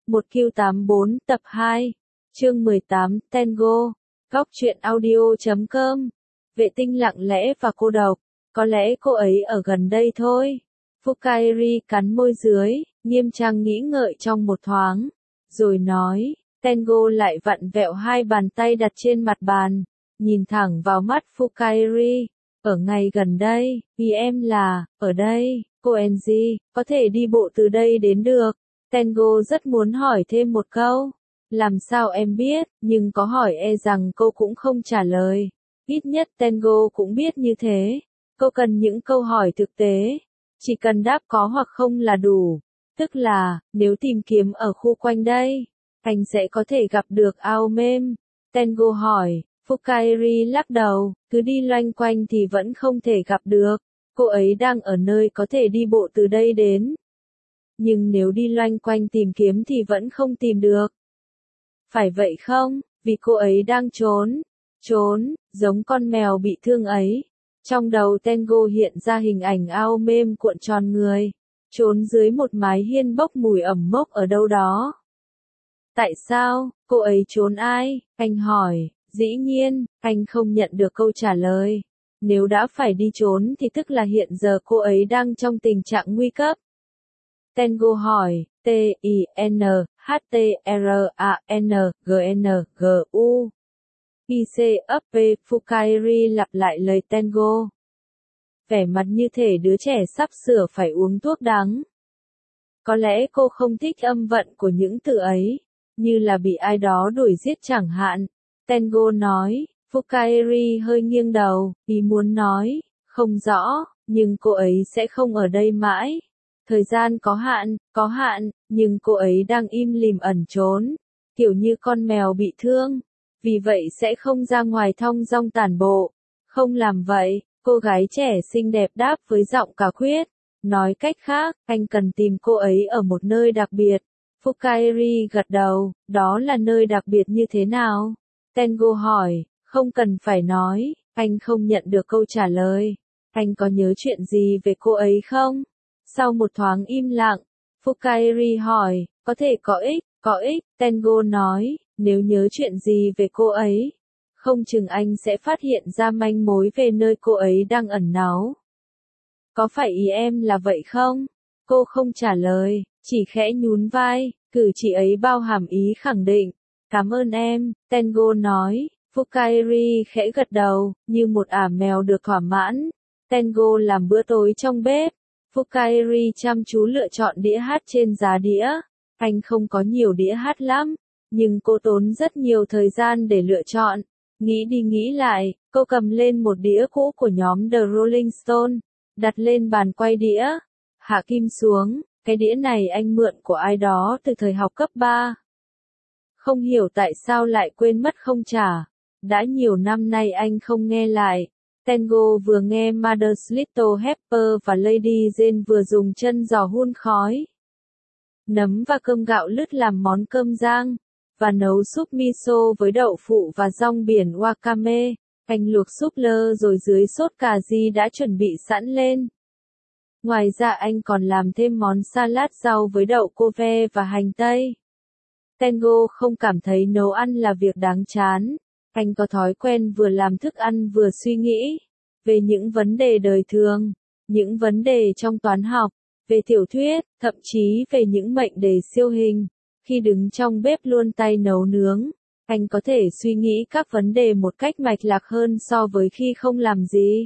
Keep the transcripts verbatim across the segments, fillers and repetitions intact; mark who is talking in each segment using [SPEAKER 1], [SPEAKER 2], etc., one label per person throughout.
[SPEAKER 1] một Q tám bốn tập hai, chương mười tám, Tango, góc truyện audio chấm com. Vệ tinh lặng lẽ và cô độc, có lẽ cô ấy ở gần đây thôi. Fukairi cắn môi dưới, nghiêm trang nghĩ ngợi trong một thoáng, rồi nói, Tango lại vặn vẹo hai bàn tay đặt trên mặt bàn, nhìn thẳng vào mắt Fukairi, ở ngay gần đây, vì em là, ở đây, cô Enji, có thể đi bộ từ đây đến được. Tango rất muốn hỏi thêm một câu, làm sao em biết, nhưng có hỏi e rằng cô cũng không trả lời. Ít nhất Tango cũng biết như thế. Cô cần những câu hỏi thực tế. Chỉ cần đáp có hoặc không là đủ. Tức là, nếu tìm kiếm ở khu quanh đây, anh sẽ có thể gặp được Ao Mêm. Tango hỏi, Fukairi lắc đầu, cứ đi loanh quanh thì vẫn không thể gặp được. Cô ấy đang ở nơi có thể đi bộ từ đây đến. Nhưng nếu đi loanh quanh tìm kiếm thì vẫn không tìm được. Phải vậy không? Vì cô ấy đang trốn. Trốn, giống con mèo bị thương ấy. Trong đầu Tango hiện ra hình ảnh Ao Mêm cuộn tròn người, trốn dưới một mái hiên bốc mùi ẩm mốc ở đâu đó. Tại sao, cô ấy trốn ai? Anh hỏi, dĩ nhiên, anh không nhận được câu trả lời. Nếu đã phải đi trốn thì tức là hiện giờ cô ấy đang trong tình trạng nguy cấp. Tango hỏi, T I N H T R A N G N G U I C ấp P. Fukairi lặp lại lời Tango. Vẻ mặt như thể đứa trẻ sắp sửa phải uống thuốc đắng. Có lẽ cô không thích âm vận của những từ ấy, như là bị ai đó đuổi giết chẳng hạn. Tango nói, Fukairi hơi nghiêng đầu, ý muốn nói, không rõ, nhưng cô ấy sẽ không ở đây mãi. Thời gian có hạn, có hạn, nhưng cô ấy đang im lìm ẩn trốn, kiểu như con mèo bị thương. Vì vậy sẽ không ra ngoài thong dong tản bộ. Không làm vậy, cô gái trẻ xinh đẹp đáp với giọng cả quyết. Nói cách khác, anh cần tìm cô ấy ở một nơi đặc biệt. Fukairi gật đầu, đó là nơi đặc biệt như thế nào? Tango hỏi, không cần phải nói, anh không nhận được câu trả lời. Anh có nhớ chuyện gì về cô ấy không? Sau một thoáng im lặng, Fukairi hỏi, có thể có ích, có ích, Tango nói, nếu nhớ chuyện gì về cô ấy, không chừng anh sẽ phát hiện ra manh mối về nơi cô ấy đang ẩn náu. Có phải ý em là vậy không? Cô không trả lời, chỉ khẽ nhún vai, cử chỉ ấy bao hàm ý khẳng định. Cảm ơn em, Tango nói. Fukairi khẽ gật đầu, như một ả mèo được thỏa mãn. Tango làm bữa tối trong bếp. Fukairi chăm chú lựa chọn đĩa hát trên giá đĩa. Anh không có nhiều đĩa hát lắm, nhưng cô tốn rất nhiều thời gian để lựa chọn. Nghĩ đi nghĩ lại, cô cầm lên một đĩa cũ của nhóm The Rolling Stone, đặt lên bàn quay đĩa, hạ kim xuống, cái đĩa này anh mượn của ai đó từ thời học cấp ba. Không hiểu tại sao lại quên mất không trả. Đã nhiều năm nay anh không nghe lại. Tango vừa nghe Mother's Little Helper và Lady Jane vừa dùng chân giò hun khói. Nấm và cơm gạo lứt làm món cơm rang, và nấu súp miso với đậu phụ và rong biển wakame. Anh luộc súp lơ rồi dưới sốt cà ri đã chuẩn bị sẵn lên. Ngoài ra anh còn làm thêm món salad rau với đậu cô ve và hành tây. Tango không cảm thấy nấu ăn là việc đáng chán. Anh có thói quen vừa làm thức ăn vừa suy nghĩ về những vấn đề đời thường, những vấn đề trong toán học, về tiểu thuyết, thậm chí về những mệnh đề siêu hình. Khi đứng trong bếp luôn tay nấu nướng, anh có thể suy nghĩ các vấn đề một cách mạch lạc hơn so với khi không làm gì.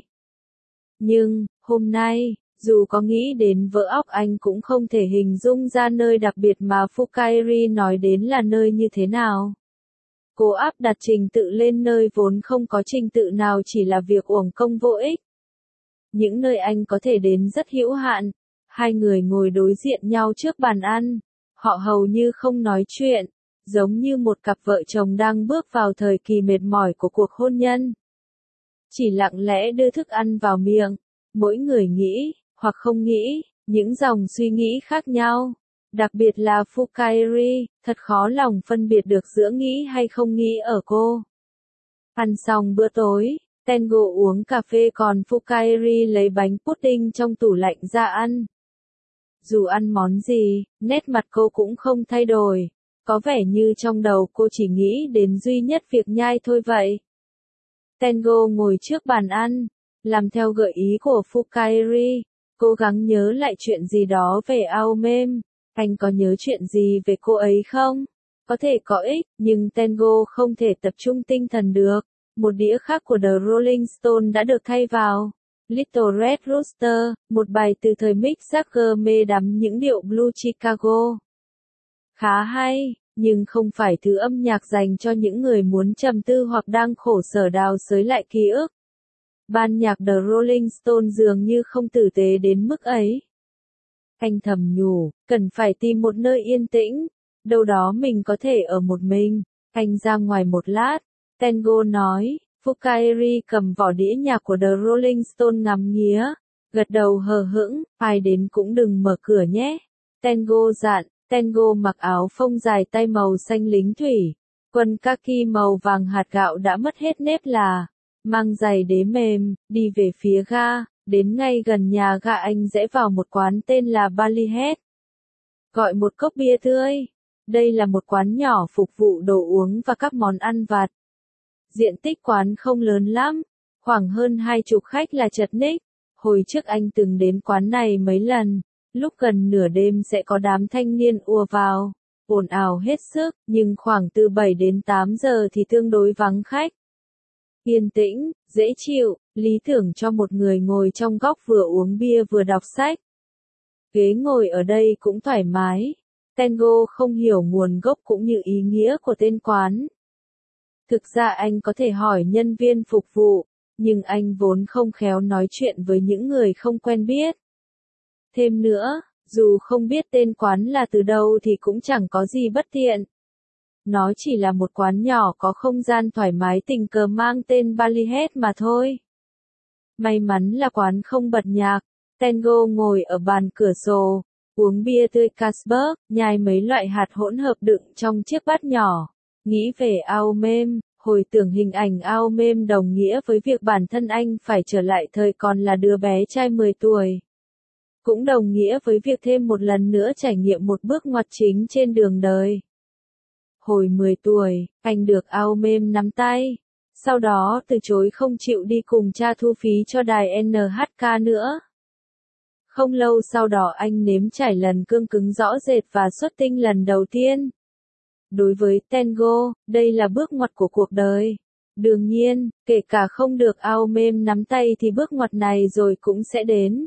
[SPEAKER 1] Nhưng, hôm nay, dù có nghĩ đến vỡ óc anh cũng không thể hình dung ra nơi đặc biệt mà Fukairi nói đến là nơi như thế nào. Cô áp đặt trình tự lên nơi vốn không có trình tự nào chỉ là việc uổng công vô ích. Những nơi anh có thể đến rất hữu hạn. Hai người ngồi đối diện nhau trước bàn ăn. Họ hầu như không nói chuyện, giống như một cặp vợ chồng đang bước vào thời kỳ mệt mỏi của cuộc hôn nhân. Chỉ lặng lẽ đưa thức ăn vào miệng, mỗi người nghĩ, hoặc không nghĩ, những dòng suy nghĩ khác nhau. Đặc biệt là Fukairi, thật khó lòng phân biệt được giữa nghĩ hay không nghĩ ở cô. Ăn xong bữa tối, Tango uống cà phê còn Fukairi lấy bánh pudding trong tủ lạnh ra ăn. Dù ăn món gì, nét mặt cô cũng không thay đổi. Có vẻ như trong đầu cô chỉ nghĩ đến duy nhất việc nhai thôi vậy. Tengo ngồi trước bàn ăn, làm theo gợi ý của Fukairi, cố gắng nhớ lại chuyện gì đó về Aomem. Anh có nhớ chuyện gì về cô ấy không? Có thể có ích, nhưng Tengo không thể tập trung tinh thần được. Một đĩa khác của The Rolling Stone đã được thay vào. Little Red Rooster, một bài từ thời Mick Jagger mê đắm những điệu Blue Chicago. Khá hay, nhưng không phải thứ âm nhạc dành cho những người muốn trầm tư hoặc đang khổ sở đào xới lại ký ức. Ban nhạc The Rolling Stone dường như không tử tế đến mức ấy. Anh thầm nhủ, cần phải tìm một nơi yên tĩnh, đâu đó mình có thể ở một mình. Anh ra ngoài một lát, Tengo nói. Fukairi cầm vỏ đĩa nhạc của The Rolling Stone ngắm nghía, gật đầu hờ hững, ai đến cũng đừng mở cửa nhé. Tengo dặn. Tengo mặc áo phông dài tay màu xanh lính thủy, quần kaki màu vàng hạt gạo đã mất hết nếp là, mang giày đế mềm, đi về phía ga, đến ngay gần nhà ga anh rẽ vào một quán tên là Ballyhead. Gọi một cốc bia tươi. Đây là một quán nhỏ phục vụ đồ uống và các món ăn vặt. Diện tích quán không lớn lắm, khoảng hơn hai chục khách là chật ních. Hồi trước anh từng đến quán này mấy lần. Lúc gần nửa đêm sẽ có đám thanh niên ùa vào, ồn ào hết sức, nhưng khoảng từ bảy đến tám giờ thì tương đối vắng khách. Yên tĩnh, dễ chịu, lý tưởng cho một người ngồi trong góc vừa uống bia vừa đọc sách. Ghế ngồi ở đây cũng thoải mái. Tengo không hiểu nguồn gốc cũng như ý nghĩa của tên quán. Thực ra anh có thể hỏi nhân viên phục vụ, nhưng anh vốn không khéo nói chuyện với những người không quen biết. Thêm nữa, dù không biết tên quán là từ đâu thì cũng chẳng có gì bất tiện. Nó chỉ là một quán nhỏ có không gian thoải mái tình cờ mang tên Ballyhead mà thôi. May mắn là quán không bật nhạc. Tengo ngồi ở bàn cửa sổ, uống bia tươi Carlsberg, nhai mấy loại hạt hỗn hợp đựng trong chiếc bát nhỏ. Nghĩ về Aomem, hồi tưởng hình ảnh Aomem đồng nghĩa với việc bản thân anh phải trở lại thời còn là đứa bé trai mười tuổi. Cũng đồng nghĩa với việc thêm một lần nữa trải nghiệm một bước ngoặt chính trên đường đời. Hồi mười tuổi, anh được Aomem nắm tay. Sau đó từ chối không chịu đi cùng cha thu phí cho đài en hát ca nữa. Không lâu sau đó anh nếm trải lần cương cứng rõ rệt và xuất tinh lần đầu tiên. Đối với Tengo, đây là bước ngoặt của cuộc đời. Đương nhiên, kể cả không được Aomem nắm tay thì bước ngoặt này rồi cũng sẽ đến.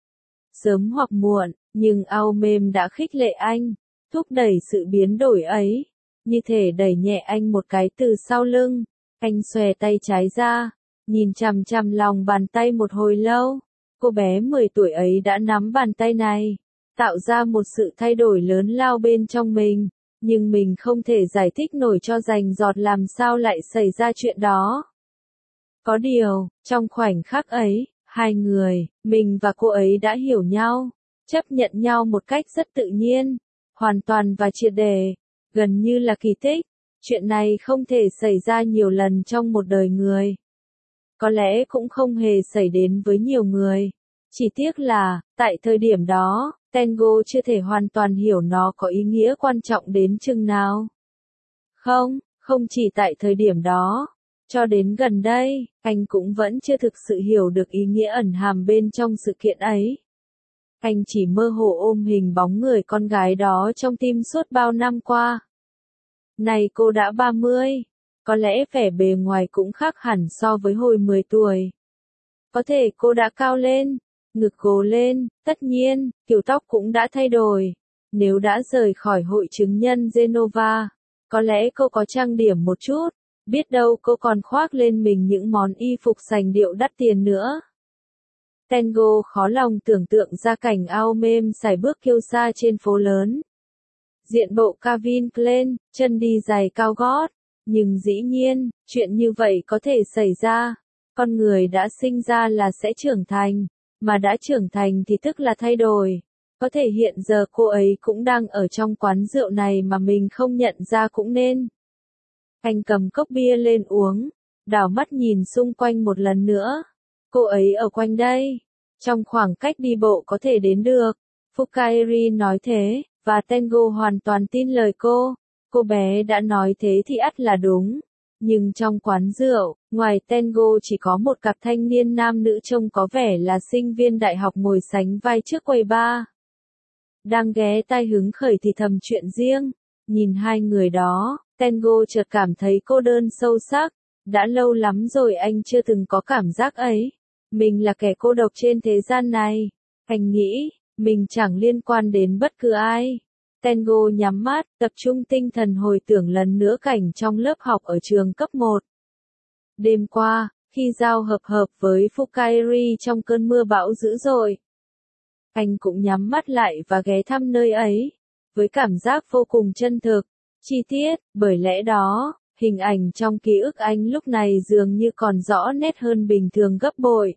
[SPEAKER 1] Sớm hoặc muộn, nhưng Aomem đã khích lệ anh, thúc đẩy sự biến đổi ấy, như thể đẩy nhẹ anh một cái từ sau lưng. Anh xòe tay trái ra, nhìn chằm chằm lòng bàn tay một hồi lâu. Cô bé mười tuổi ấy đã nắm bàn tay này, tạo ra một sự thay đổi lớn lao bên trong mình, nhưng mình không thể giải thích nổi cho rành rọt làm sao lại xảy ra chuyện đó. Có điều, trong khoảnh khắc ấy, hai người, mình và cô ấy đã hiểu nhau, chấp nhận nhau một cách rất tự nhiên, hoàn toàn và triệt để, gần như là kỳ tích. Chuyện này không thể xảy ra nhiều lần trong một đời người. Có lẽ cũng không hề xảy đến với nhiều người. Chỉ tiếc là, tại thời điểm đó, Tengo chưa thể hoàn toàn hiểu nó có ý nghĩa quan trọng đến chừng nào. Không, không chỉ tại thời điểm đó. Cho đến gần đây, anh cũng vẫn chưa thực sự hiểu được ý nghĩa ẩn hàm bên trong sự kiện ấy. Anh chỉ mơ hồ ôm hình bóng người con gái đó trong tim suốt bao năm qua. Này cô đã ba mươi, có lẽ vẻ bề ngoài cũng khác hẳn so với hồi mười tuổi. Có thể cô đã cao lên, ngực gồ lên, tất nhiên, kiểu tóc cũng đã thay đổi. Nếu đã rời khỏi hội chứng nhân Genova, có lẽ cô có trang điểm một chút, biết đâu cô còn khoác lên mình những món y phục sành điệu đắt tiền nữa. Tengo khó lòng tưởng tượng ra cảnh Aomem sải bước kiêu sa trên phố lớn. Diện bộ Calvin Klein, chân đi giày cao gót. Nhưng dĩ nhiên, chuyện như vậy có thể xảy ra. Con người đã sinh ra là sẽ trưởng thành, mà đã trưởng thành thì tức là thay đổi. Có thể hiện giờ cô ấy cũng đang ở trong quán rượu này mà mình không nhận ra cũng nên. Anh cầm cốc bia lên uống, đảo mắt nhìn xung quanh một lần nữa. Cô ấy ở quanh đây, trong khoảng cách đi bộ có thể đến được. Fukairi nói thế, và Tengo hoàn toàn tin lời cô. Cô bé đã nói thế thì ắt là đúng. Nhưng trong quán rượu, ngoài Tengo chỉ có một cặp thanh niên nam nữ trông có vẻ là sinh viên đại học ngồi sánh vai trước quầy bar. Đang ghé tai hứng khởi thì thầm chuyện riêng. Nhìn hai người đó, Tengo chợt cảm thấy cô đơn sâu sắc. Đã lâu lắm rồi anh chưa từng có cảm giác ấy. Mình là kẻ cô độc trên thế gian này. Anh nghĩ, mình chẳng liên quan đến bất cứ ai. Tengo nhắm mắt, tập trung tinh thần hồi tưởng lần nữa cảnh trong lớp học ở trường cấp một. Đêm qua, khi giao hợp hợp với Fukairi trong cơn mưa bão dữ dội, anh cũng nhắm mắt lại và ghé thăm nơi ấy, với cảm giác vô cùng chân thực, chi tiết, bởi lẽ đó, hình ảnh trong ký ức anh lúc này dường như còn rõ nét hơn bình thường gấp bội.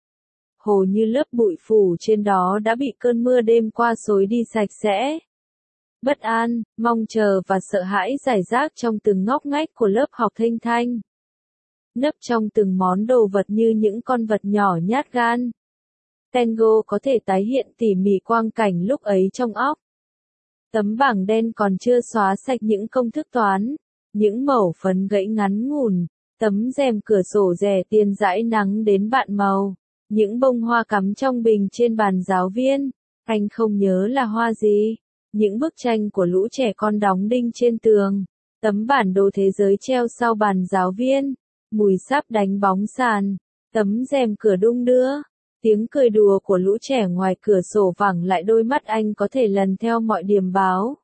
[SPEAKER 1] Hồ như lớp bụi phủ trên đó đã bị cơn mưa đêm qua xối đi sạch sẽ. Bất an, mong chờ và sợ hãi rải rác trong từng ngóc ngách của lớp học thênh thanh. Nấp trong từng món đồ vật như những con vật nhỏ nhát gan. Tengo có thể tái hiện tỉ mỉ quang cảnh lúc ấy trong óc. Tấm bảng đen còn chưa xóa sạch những công thức toán, những mẩu phấn gãy ngắn ngủn, tấm rèm cửa sổ rẻ tiền dãi nắng đến bạn màu, những bông hoa cắm trong bình trên bàn giáo viên, anh không nhớ là hoa gì, những bức tranh của lũ trẻ con đóng đinh trên tường, tấm bản đồ thế giới treo sau bàn giáo viên, mùi sáp đánh bóng sàn, tấm rèm cửa đung đưa. Tiếng cười đùa của lũ trẻ ngoài cửa sổ vẳng lại đôi mắt anh có thể lần theo mọi điểm báo.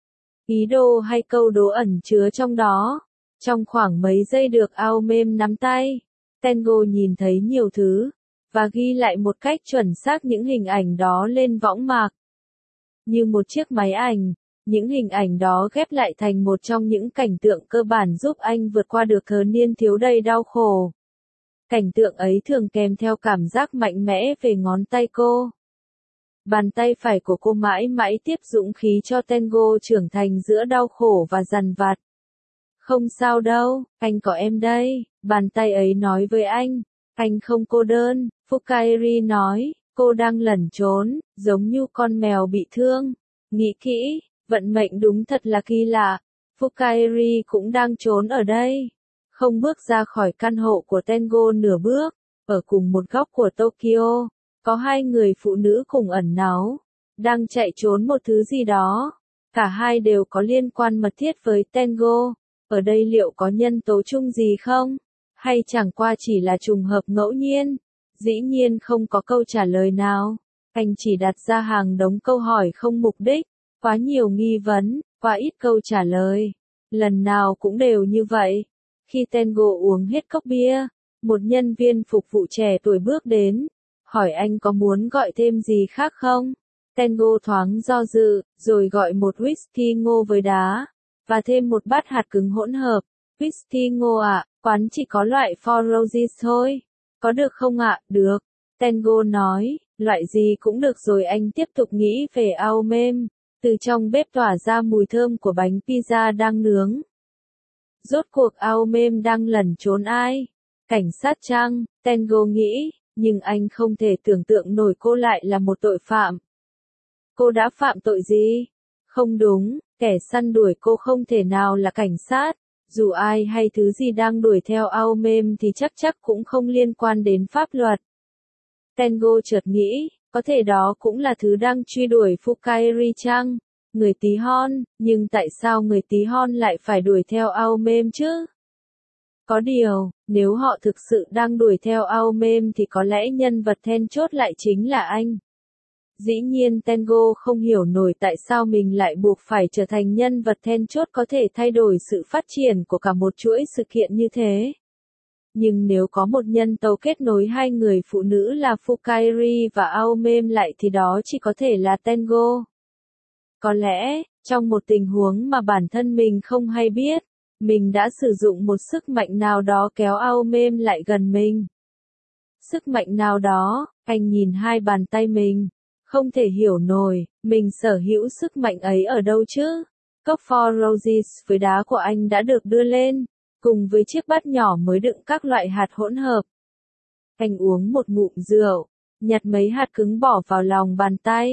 [SPEAKER 1] Ý đồ hay câu đố ẩn chứa trong đó. Trong khoảng mấy giây được Aomem nắm tay, Tengo nhìn thấy nhiều thứ, và ghi lại một cách chuẩn xác những hình ảnh đó lên võng mạc. Như một chiếc máy ảnh, những hình ảnh đó ghép lại thành một trong những cảnh tượng cơ bản giúp anh vượt qua được thời niên thiếu đầy đau khổ. Cảnh tượng ấy thường kèm theo cảm giác mạnh mẽ về ngón tay cô. Bàn tay phải của cô mãi mãi tiếp dũng khí cho Tengo trưởng thành giữa đau khổ và dằn vặt. Không sao đâu, anh có em đây, bàn tay ấy nói với anh. Anh không cô đơn, Fukairi nói, cô đang lẩn trốn, giống như con mèo bị thương. Nghĩ kỹ, vận mệnh đúng thật là kỳ lạ. Fukairi cũng đang trốn ở đây. Không bước ra khỏi căn hộ của Tengo nửa bước, ở cùng một góc của Tokyo, có hai người phụ nữ cùng ẩn náu, đang chạy trốn một thứ gì đó. Cả hai đều có liên quan mật thiết với Tengo. Ở đây liệu có nhân tố chung gì không? Hay chẳng qua chỉ là trùng hợp ngẫu nhiên? Dĩ nhiên không có câu trả lời nào. Anh chỉ đặt ra hàng đống câu hỏi không mục đích, quá nhiều nghi vấn, quá ít câu trả lời. Lần nào cũng đều như vậy. Khi Tengo uống hết cốc bia, một nhân viên phục vụ trẻ tuổi bước đến, hỏi anh có muốn gọi thêm gì khác không? Tengo thoáng do dự, rồi gọi một whisky ngô với đá, và thêm một bát hạt cứng hỗn hợp. Whisky ngô ạ, à, quán chỉ có loại Four Roses thôi. Có được không ạ? À? Được. Tengo nói, loại gì cũng được rồi. Anh tiếp tục nghĩ về Aomem. Từ trong bếp tỏa ra mùi thơm của bánh pizza đang nướng. Rốt cuộc Aomem đang lẩn trốn ai? Cảnh sát chăng? Tengo nghĩ, nhưng anh không thể tưởng tượng nổi cô lại là một tội phạm. Cô đã phạm tội gì? Không đúng, kẻ săn đuổi cô không thể nào là cảnh sát. Dù ai hay thứ gì đang đuổi theo Aomem thì chắc chắc cũng không liên quan đến pháp luật. Tengo chợt nghĩ, có thể đó cũng là thứ đang truy đuổi Fukairi chăng? Người tí hon, nhưng tại sao người tí hon lại phải đuổi theo Aomem chứ? Có điều, nếu họ thực sự đang đuổi theo Aomem thì có lẽ nhân vật then chốt lại chính là anh. Dĩ nhiên Tengo không hiểu nổi tại sao mình lại buộc phải trở thành nhân vật then chốt có thể thay đổi sự phát triển của cả một chuỗi sự kiện như thế. Nhưng nếu có một nhân tố kết nối hai người phụ nữ là Fukairi và Aomem lại thì đó chỉ có thể là Tengo. Có lẽ, trong một tình huống mà bản thân mình không hay biết, mình đã sử dụng một sức mạnh nào đó kéo Aomem lại gần mình. Sức mạnh nào đó, anh nhìn hai bàn tay mình. Không thể hiểu nổi, mình sở hữu sức mạnh ấy ở đâu chứ? Cốc Four Roses với đá của anh đã được đưa lên, cùng với chiếc bát nhỏ mới đựng các loại hạt hỗn hợp. Anh uống một ngụm rượu, nhặt mấy hạt cứng bỏ vào lòng bàn tay.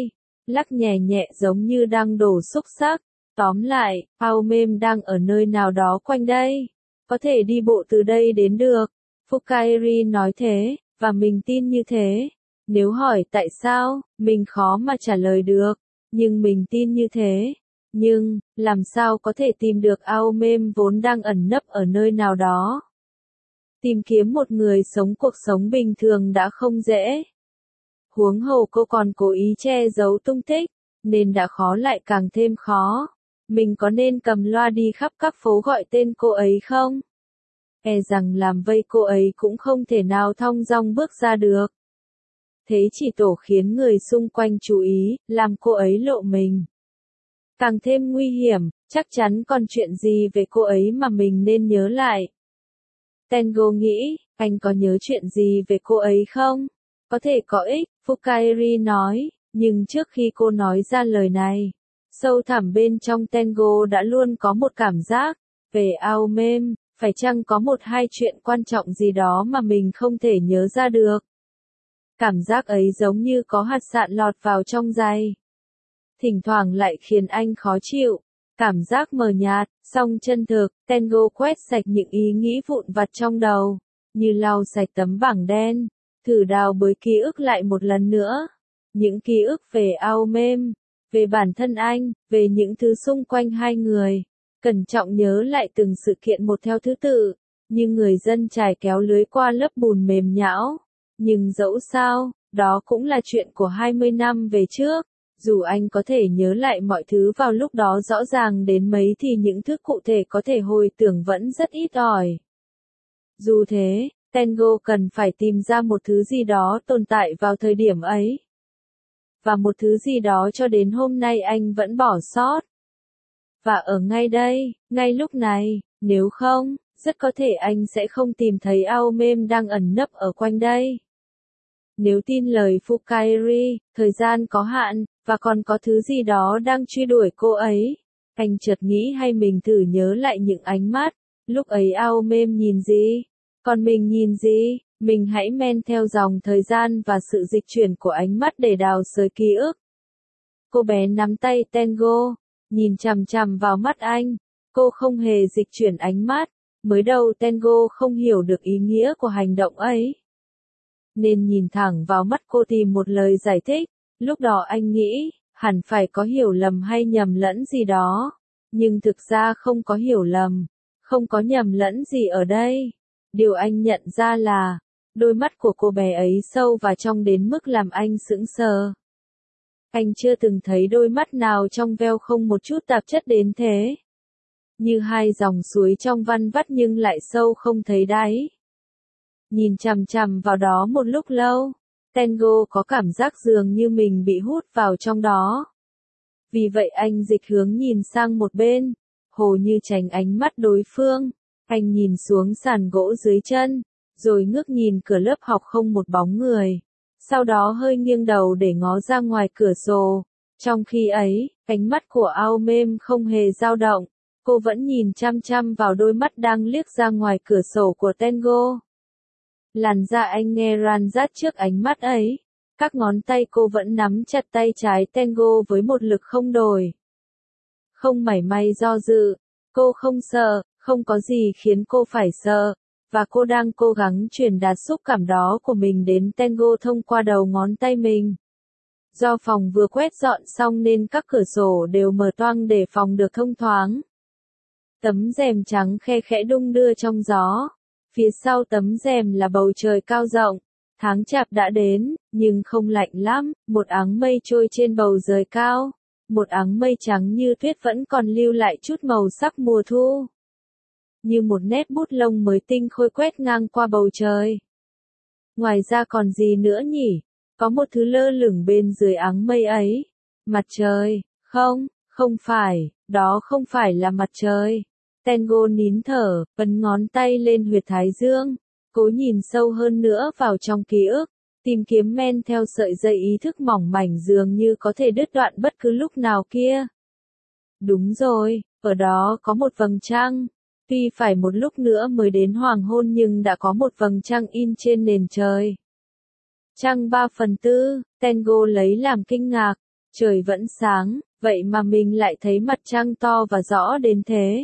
[SPEAKER 1] lắc nhẹ nhẹ giống như đang đổ xúc xắc. Tóm lại, Aomem đang ở nơi nào đó quanh đây. Có thể đi bộ từ đây đến được. Fukairi nói thế, và mình tin như thế. Nếu hỏi tại sao, mình khó mà trả lời được. Nhưng mình tin như thế. Nhưng, làm sao có thể tìm được Aomem vốn đang ẩn nấp ở nơi nào đó? Tìm kiếm một người sống cuộc sống bình thường đã không dễ. Huống hồ cô còn cố ý che giấu tung tích, nên đã khó lại càng thêm khó. Mình có nên cầm loa đi khắp các phố gọi tên cô ấy không? E rằng làm vây cô ấy cũng không thể nào thong dong bước ra được. Thế chỉ tổ khiến người xung quanh chú ý, làm cô ấy lộ mình. Càng thêm nguy hiểm, chắc chắn còn chuyện gì về cô ấy mà mình nên nhớ lại. Tengo nghĩ, anh có nhớ chuyện gì về cô ấy không? Có thể có ích, Fukairi nói, nhưng trước khi cô nói ra lời này, sâu thẳm bên trong Tengo đã luôn có một cảm giác, về Aomem, phải chăng có một hai chuyện quan trọng gì đó mà mình không thể nhớ ra được. Cảm giác ấy giống như có hạt sạn lọt vào trong giày. Thỉnh thoảng lại khiến anh khó chịu. Cảm giác mờ nhạt, song chân thực, Tengo quét sạch những ý nghĩ vụn vặt trong đầu, như lau sạch tấm bảng đen, thử đào bới ký ức lại một lần nữa. Những ký ức về Aomem, về bản thân anh, về những thứ xung quanh hai người. Cẩn trọng nhớ lại từng sự kiện một theo thứ tự, như người dân trải kéo lưới qua lớp bùn mềm nhão. Nhưng dẫu sao, đó cũng là chuyện của hai mươi năm về trước. Dù anh có thể nhớ lại mọi thứ vào lúc đó rõ ràng đến mấy thì những thứ cụ thể có thể hồi tưởng vẫn rất ít ỏi. Dù thế, Tengo cần phải tìm ra một thứ gì đó tồn tại vào thời điểm ấy. Và một thứ gì đó cho đến hôm nay anh vẫn bỏ sót. Và ở ngay đây, ngay lúc này, nếu không, rất có thể anh sẽ không tìm thấy Aomem đang ẩn nấp ở quanh đây. Nếu tin lời Fukairi, thời gian có hạn, và còn có thứ gì đó đang truy đuổi cô ấy. Anh chợt nghĩ hay mình thử nhớ lại những ánh mắt, lúc ấy Aomem nhìn gì, còn mình nhìn gì, mình hãy men theo dòng thời gian và sự dịch chuyển của ánh mắt để đào sới ký ức. Cô bé nắm tay Tengo, nhìn chằm chằm vào mắt anh, cô không hề dịch chuyển ánh mắt, mới đầu Tengo không hiểu được ý nghĩa của hành động ấy. Nên nhìn thẳng vào mắt cô tìm một lời giải thích, lúc đó anh nghĩ, hẳn phải có hiểu lầm hay nhầm lẫn gì đó, nhưng thực ra không có hiểu lầm, không có nhầm lẫn gì ở đây. Điều anh nhận ra là, đôi mắt của cô bé ấy sâu và trong đến mức làm anh sững sờ. Anh chưa từng thấy đôi mắt nào trong veo không một chút tạp chất đến thế. Như hai dòng suối trong văn vắt nhưng lại sâu không thấy đáy. Nhìn chằm chằm vào đó một lúc lâu, Tengo có cảm giác dường như mình bị hút vào trong đó. Vì vậy anh dịch hướng nhìn sang một bên, hồ như tránh ánh mắt đối phương. Anh nhìn xuống sàn gỗ dưới chân, rồi ngước nhìn cửa lớp học không một bóng người. Sau đó hơi nghiêng đầu để ngó ra ngoài cửa sổ. Trong khi ấy, ánh mắt của Aomem không hề dao động. Cô vẫn nhìn chăm chăm vào đôi mắt đang liếc ra ngoài cửa sổ của Tengo. Làn da anh nghe ran rát trước ánh mắt ấy. Các ngón tay cô vẫn nắm chặt tay trái Tengo với một lực không đổi. Không mảy may do dự. Cô không sợ, không có gì khiến cô phải sợ. Và cô đang cố gắng truyền đạt xúc cảm đó của mình đến Tengo thông qua đầu ngón tay mình. Do phòng vừa quét dọn xong nên các cửa sổ đều mở toang để phòng được thông thoáng. Tấm rèm trắng khe khẽ đung đưa trong gió. Phía sau tấm rèm là bầu trời cao rộng. Tháng chạp đã đến, nhưng không lạnh lắm, một áng mây trôi trên bầu trời cao. Một áng mây trắng như tuyết vẫn còn lưu lại chút màu sắc mùa thu. Như một nét bút lông mới tinh khôi quét ngang qua bầu trời. Ngoài ra còn gì nữa nhỉ? Có một thứ lơ lửng bên dưới áng mây ấy. Mặt trời, không, không phải, đó không phải là mặt trời. Tengo nín thở, ấn ngón tay lên huyệt thái dương, cố nhìn sâu hơn nữa vào trong ký ức, tìm kiếm men theo sợi dây ý thức mỏng mảnh dường như có thể đứt đoạn bất cứ lúc nào kia. Đúng rồi, ở đó có một vầng trăng. Tuy phải một lúc nữa mới đến hoàng hôn nhưng đã có một vầng trăng in trên nền trời. Trăng ba phần tư, Tengo lấy làm kinh ngạc. Trời vẫn sáng, vậy mà mình lại thấy mặt trăng to và rõ đến thế.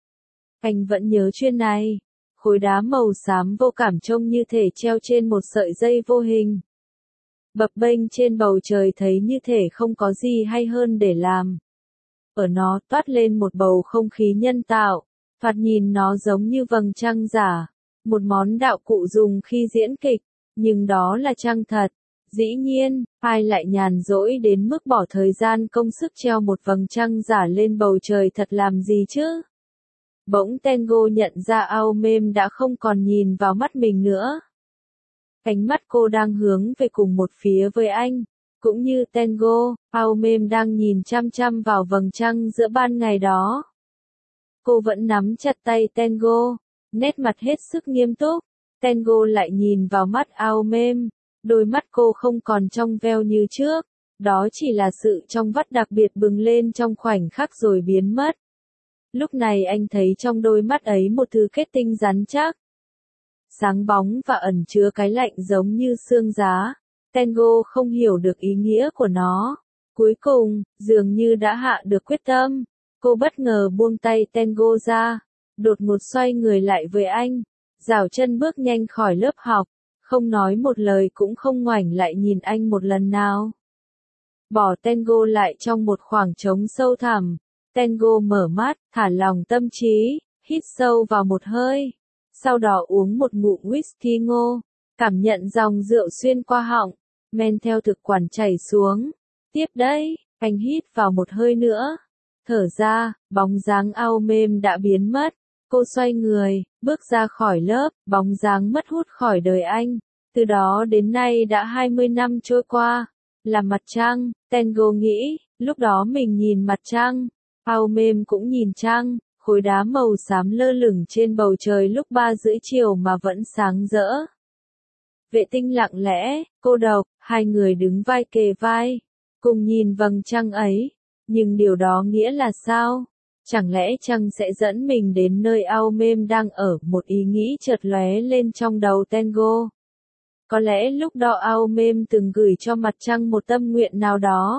[SPEAKER 1] Anh vẫn nhớ chuyện này. Khối đá màu xám vô cảm trông như thể treo trên một sợi dây vô hình. Bập bênh trên bầu trời thấy như thể không có gì hay hơn để làm. Ở nó toát lên một bầu không khí nhân tạo, thoạt nhìn nó giống như vầng trăng giả, một món đạo cụ dùng khi diễn kịch, nhưng đó là trăng thật. Dĩ nhiên, ai lại nhàn rỗi đến mức bỏ thời gian công sức treo một vầng trăng giả lên bầu trời thật làm gì chứ? Bỗng Tengo nhận ra Ao Mêm đã không còn nhìn vào mắt mình nữa. Ánh mắt cô đang hướng về cùng một phía với anh, cũng như Tengo, Ao Mêm đang nhìn chăm chăm vào vầng trăng giữa ban ngày đó. Cô vẫn nắm chặt tay Tengo, nét mặt hết sức nghiêm túc. Tengo lại nhìn vào mắt Ao Mêm, đôi mắt cô không còn trong veo như trước, đó chỉ là sự trong vắt đặc biệt bừng lên trong khoảnh khắc rồi biến mất. Lúc này anh thấy trong đôi mắt ấy một thứ kết tinh rắn chắc, sáng bóng và ẩn chứa cái lạnh giống như xương giá. Tengo không hiểu được ý nghĩa của nó. Cuối cùng, dường như đã hạ được quyết tâm, cô bất ngờ buông tay Tengo ra, đột ngột xoay người lại với anh, giảo chân bước nhanh khỏi lớp học, không nói một lời cũng không ngoảnh lại nhìn anh một lần nào. Bỏ Tengo lại trong một khoảng trống sâu thẳm, Tengo mở mắt, thả lỏng tâm trí, hít sâu vào một hơi, sau đó uống một ngụm whisky ngô, cảm nhận dòng rượu xuyên qua họng, men theo thực quản chảy xuống. Tiếp đấy, anh hít vào một hơi nữa, thở ra, bóng dáng Ao Mêm đã biến mất. Cô xoay người, bước ra khỏi lớp, bóng dáng mất hút khỏi đời anh. Từ đó đến nay đã hai mươi năm trôi qua. Là mặt trăng, Tengo nghĩ, lúc đó mình nhìn mặt trăng, Ao Mêm cũng nhìn trăng, khối đá màu xám lơ lửng trên bầu trời lúc ba rưỡi chiều mà vẫn sáng rỡ. Vệ tinh lặng lẽ, cô độc, hai người đứng vai kề vai, cùng nhìn vầng trăng ấy. Nhưng điều đó nghĩa là sao? Chẳng lẽ trăng sẽ dẫn mình đến nơi Ao Mêm đang ở? Một ý nghĩ chợt lóe lên trong đầu Tengo. Có lẽ lúc đó Ao Mêm từng gửi cho mặt trăng một tâm nguyện nào đó.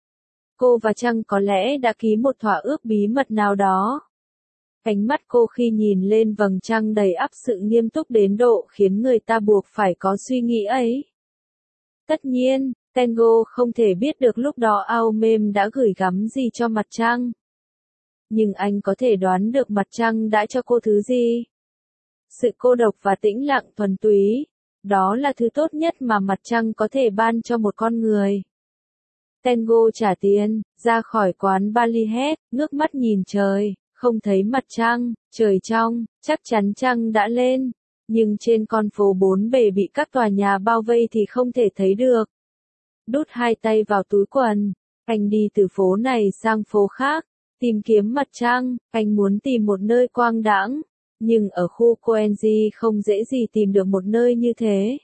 [SPEAKER 1] Cô và trăng có lẽ đã ký một thỏa ước bí mật nào đó. Ánh mắt cô khi nhìn lên vầng trăng đầy ắp sự nghiêm túc đến độ khiến người ta buộc phải có suy nghĩ ấy. Tất nhiên, Tengo không thể biết được lúc đó Ao Mêm đã gửi gắm gì cho mặt trăng. Nhưng anh có thể đoán được mặt trăng đã cho cô thứ gì. Sự cô độc và tĩnh lặng thuần túy, đó là thứ tốt nhất mà mặt trăng có thể ban cho một con người. Tengo trả tiền, ra khỏi quán Ballyhead, ngước mắt nhìn trời, không thấy mặt trăng, trời trong, chắc chắn trăng đã lên. Nhưng trên con phố bốn bề bị các tòa nhà bao vây thì không thể thấy được. Đút hai tay vào túi quần, anh đi từ phố này sang phố khác, tìm kiếm mặt trăng. Anh muốn tìm một nơi quang đãng, nhưng ở khu Koenji không dễ gì tìm được một nơi như thế.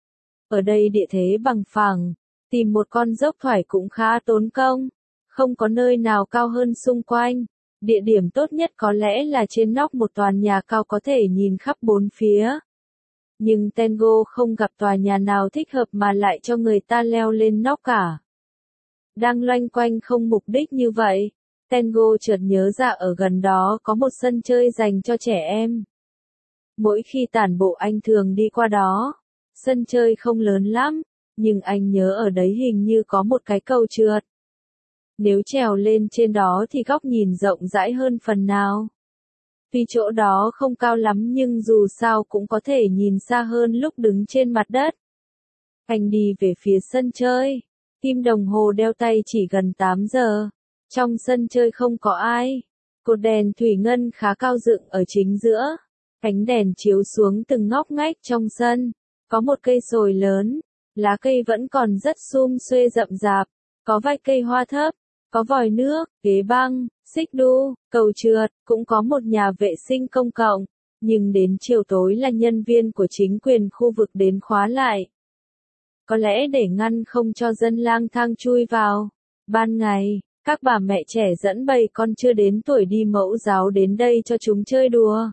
[SPEAKER 1] Ở đây địa thế bằng phẳng, tìm một con dốc thoải cũng khá tốn công, không có nơi nào cao hơn xung quanh. Địa điểm tốt nhất có lẽ là trên nóc một tòa nhà cao có thể nhìn khắp bốn phía. Nhưng Tengo không gặp tòa nhà nào thích hợp mà lại cho người ta leo lên nóc cả. Đang loanh quanh không mục đích như vậy, Tengo chợt nhớ ra ở gần đó có một sân chơi dành cho trẻ em. Mỗi khi tản bộ anh thường đi qua đó. Sân chơi không lớn lắm, nhưng anh nhớ ở đấy hình như có một cái cầu trượt. Nếu trèo lên trên đó thì góc nhìn rộng rãi hơn phần nào. Tuy chỗ đó không cao lắm nhưng dù sao cũng có thể nhìn xa hơn lúc đứng trên mặt đất. Anh đi về phía sân chơi. Kim đồng hồ đeo tay chỉ gần tám giờ. Trong sân chơi không có ai. Cột đèn thủy ngân khá cao dựng ở chính giữa. Ánh đèn chiếu xuống từng ngóc ngách trong sân. Có một cây sồi lớn. Lá cây vẫn còn rất sum xuê rậm rạp. Có vài cây hoa thấp. Có vòi nước, ghế băng, xích đu, cầu trượt, cũng có một nhà vệ sinh công cộng. Nhưng đến chiều tối là nhân viên của chính quyền khu vực đến khóa lại. Có lẽ để ngăn không cho dân lang thang chui vào. Ban ngày, các bà mẹ trẻ dẫn bầy con chưa đến tuổi đi mẫu giáo đến đây cho chúng chơi đùa.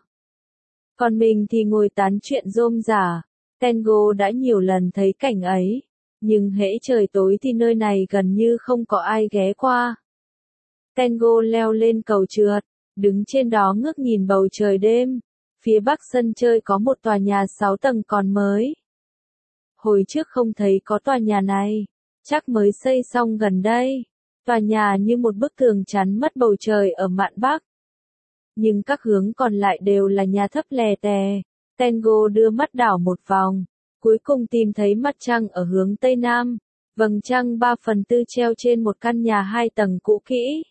[SPEAKER 1] Còn mình thì ngồi tán chuyện rôm rả. Tengo đã nhiều lần thấy cảnh ấy. nhưng hễ trời tối thì nơi này gần như không có ai ghé qua. Tango leo lên cầu trượt, đứng trên đó ngước nhìn bầu trời đêm. Phía bắc sân chơi có một tòa nhà sáu tầng còn mới. Hồi trước không thấy có tòa nhà này, chắc mới xây xong gần đây. Tòa nhà như một bức tường chắn mất bầu trời ở mạn bắc. Nhưng các hướng còn lại đều là nhà thấp lè tè. Tango đưa mắt đảo một vòng, cuối cùng tìm thấy mặt trăng ở hướng tây nam. Vầng trăng ba phần tư treo trên một căn nhà hai tầng cũ kỹ.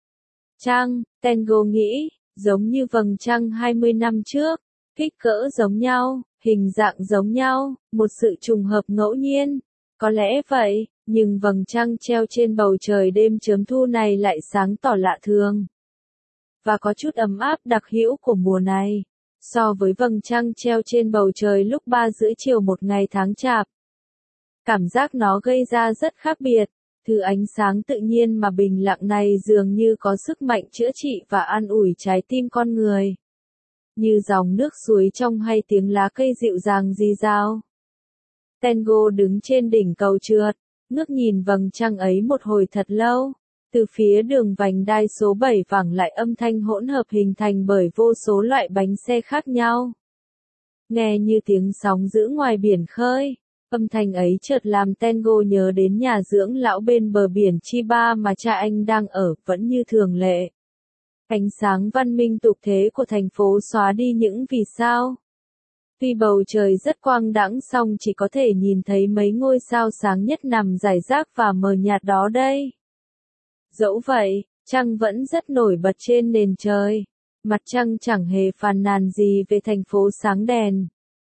[SPEAKER 1] Trăng, Tango nghĩ, giống như vầng trăng hai mươi năm trước, kích cỡ giống nhau, hình dạng giống nhau, một sự trùng hợp ngẫu nhiên. Có lẽ vậy, nhưng vầng trăng treo trên bầu trời đêm chớm thu này lại sáng tỏ lạ thường. Và có chút ấm áp đặc hữu của mùa này, so với vầng trăng treo trên bầu trời lúc ba rưỡi chiều một ngày tháng chạp. Cảm giác nó gây ra rất khác biệt, thứ ánh sáng tự nhiên mà bình lặng này dường như có sức mạnh chữa trị và an ủi trái tim con người. Như dòng nước suối trong hay tiếng lá cây dịu dàng rì rào. Tango đứng trên đỉnh cầu trượt, ngước nhìn vầng trăng ấy một hồi thật lâu. Từ phía đường vành đai số bảy vẳng lại âm thanh hỗn hợp hình thành bởi vô số loại bánh xe khác nhau. Nghe như tiếng sóng dữ ngoài biển khơi, âm thanh ấy chợt làm Tango nhớ đến nhà dưỡng lão bên bờ biển Chiba mà cha anh đang ở, vẫn như thường lệ. Ánh sáng văn minh tục thế của thành phố xóa đi những vì sao. Tuy bầu trời rất quang đãng song chỉ có thể nhìn thấy mấy ngôi sao sáng nhất nằm rải rác và mờ nhạt đó đây. Dẫu vậy, trăng vẫn rất nổi bật trên nền trời. Mặt trăng chẳng hề phàn nàn gì về thành phố sáng đèn.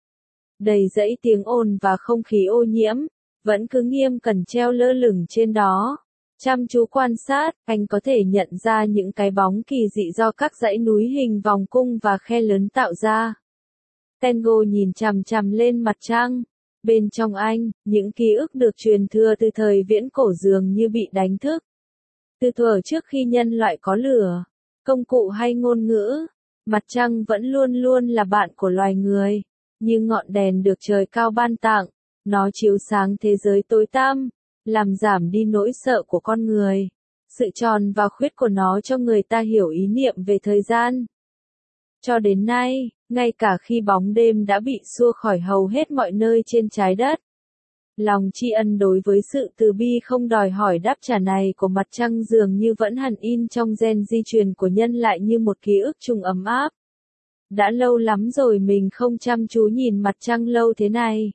[SPEAKER 1] Đầy dẫy tiếng ồn và không khí ô nhiễm, vẫn cứ nghiêm cẩn treo lơ lửng trên đó. Chăm chú quan sát, anh có thể nhận ra những cái bóng kỳ dị do các dãy núi hình vòng cung và khe lớn tạo ra. Tango nhìn chằm chằm lên mặt trăng. Bên trong anh, những ký ức được truyền thừa từ thời viễn cổ dường như bị đánh thức. Từ thuở trước khi nhân loại có lửa, công cụ hay ngôn ngữ, mặt trăng vẫn luôn luôn là bạn của loài người. Như ngọn đèn được trời cao ban tặng, nó chiếu sáng thế giới tối tăm, làm giảm đi nỗi sợ của con người. Sự tròn và khuyết của nó cho người ta hiểu ý niệm về thời gian. Cho đến nay, ngay cả khi bóng đêm đã bị xua khỏi hầu hết mọi nơi trên trái đất, lòng tri ân đối với sự từ bi không đòi hỏi đáp trả này của mặt trăng dường như vẫn hằn in trong gen di truyền của nhân lại như một ký ức chung ấm áp. Đã lâu lắm rồi mình không chăm chú nhìn mặt trăng lâu thế này.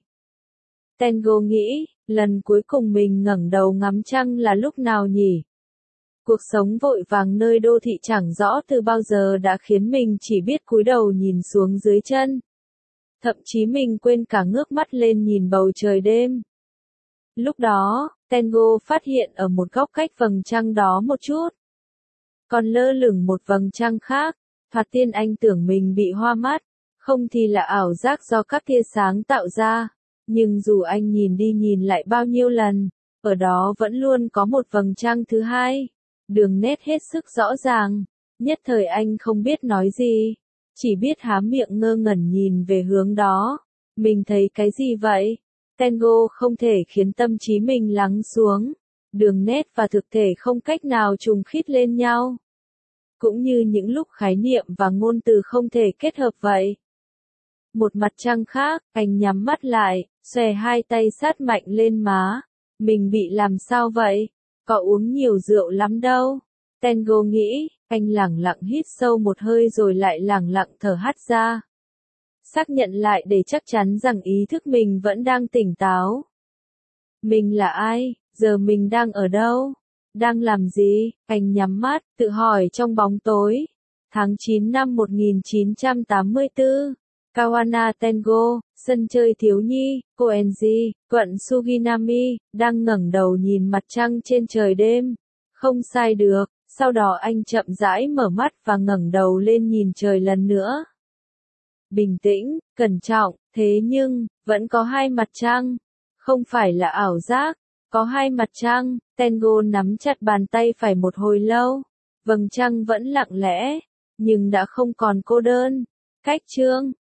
[SPEAKER 1] Tango nghĩ, lần cuối cùng mình ngẩng đầu ngắm trăng là lúc nào nhỉ? Cuộc sống vội vàng nơi đô thị chẳng rõ từ bao giờ đã khiến mình chỉ biết cúi đầu nhìn xuống dưới chân. Thậm chí mình quên cả ngước mắt lên nhìn bầu trời đêm. Lúc đó, Tango phát hiện ở một góc cách vầng trăng đó một chút. Còn lơ lửng một vầng trăng khác, thoạt tiên anh tưởng mình bị hoa mắt, không thì là ảo giác do các tia sáng tạo ra. Nhưng dù anh nhìn đi nhìn lại bao nhiêu lần, ở đó vẫn luôn có một vầng trăng thứ hai. Đường nét hết sức rõ ràng, nhất thời anh không biết nói gì, chỉ biết há miệng ngơ ngẩn nhìn về hướng đó. Mình thấy cái gì vậy? Tango không thể khiến tâm trí mình lắng xuống. Đường nét và thực thể không cách nào trùng khít lên nhau. Cũng như những lúc khái niệm và ngôn từ không thể kết hợp vậy. Một mặt trăng khác, anh nhắm mắt lại, xòe hai tay sát mạnh lên má. Mình bị làm sao vậy? Có uống nhiều rượu lắm đâu. Tango nghĩ, anh lẳng lặng hít sâu một hơi rồi lại lẳng lặng thở hắt ra. Xác nhận lại để chắc chắn rằng ý thức mình vẫn đang tỉnh táo. Mình là ai? Giờ mình đang ở đâu? Đang làm gì? Anh nhắm mắt, tự hỏi trong bóng tối. Tháng chín năm một nghìn chín trăm tám mươi tư. Kawana Tango, sân chơi thiếu nhi, Koenji, quận Suginami, đang ngẩng đầu nhìn mặt trăng trên trời đêm. Không sai được, sau đó anh chậm rãi mở mắt và ngẩng đầu lên nhìn trời lần nữa. Bình tĩnh, cẩn trọng, thế nhưng, vẫn có hai mặt trăng. Không phải là ảo giác, có hai mặt trăng. Tango nắm chặt bàn tay phải một hồi lâu. Vầng trăng vẫn lặng lẽ, nhưng đã không còn cô đơn. Cách chương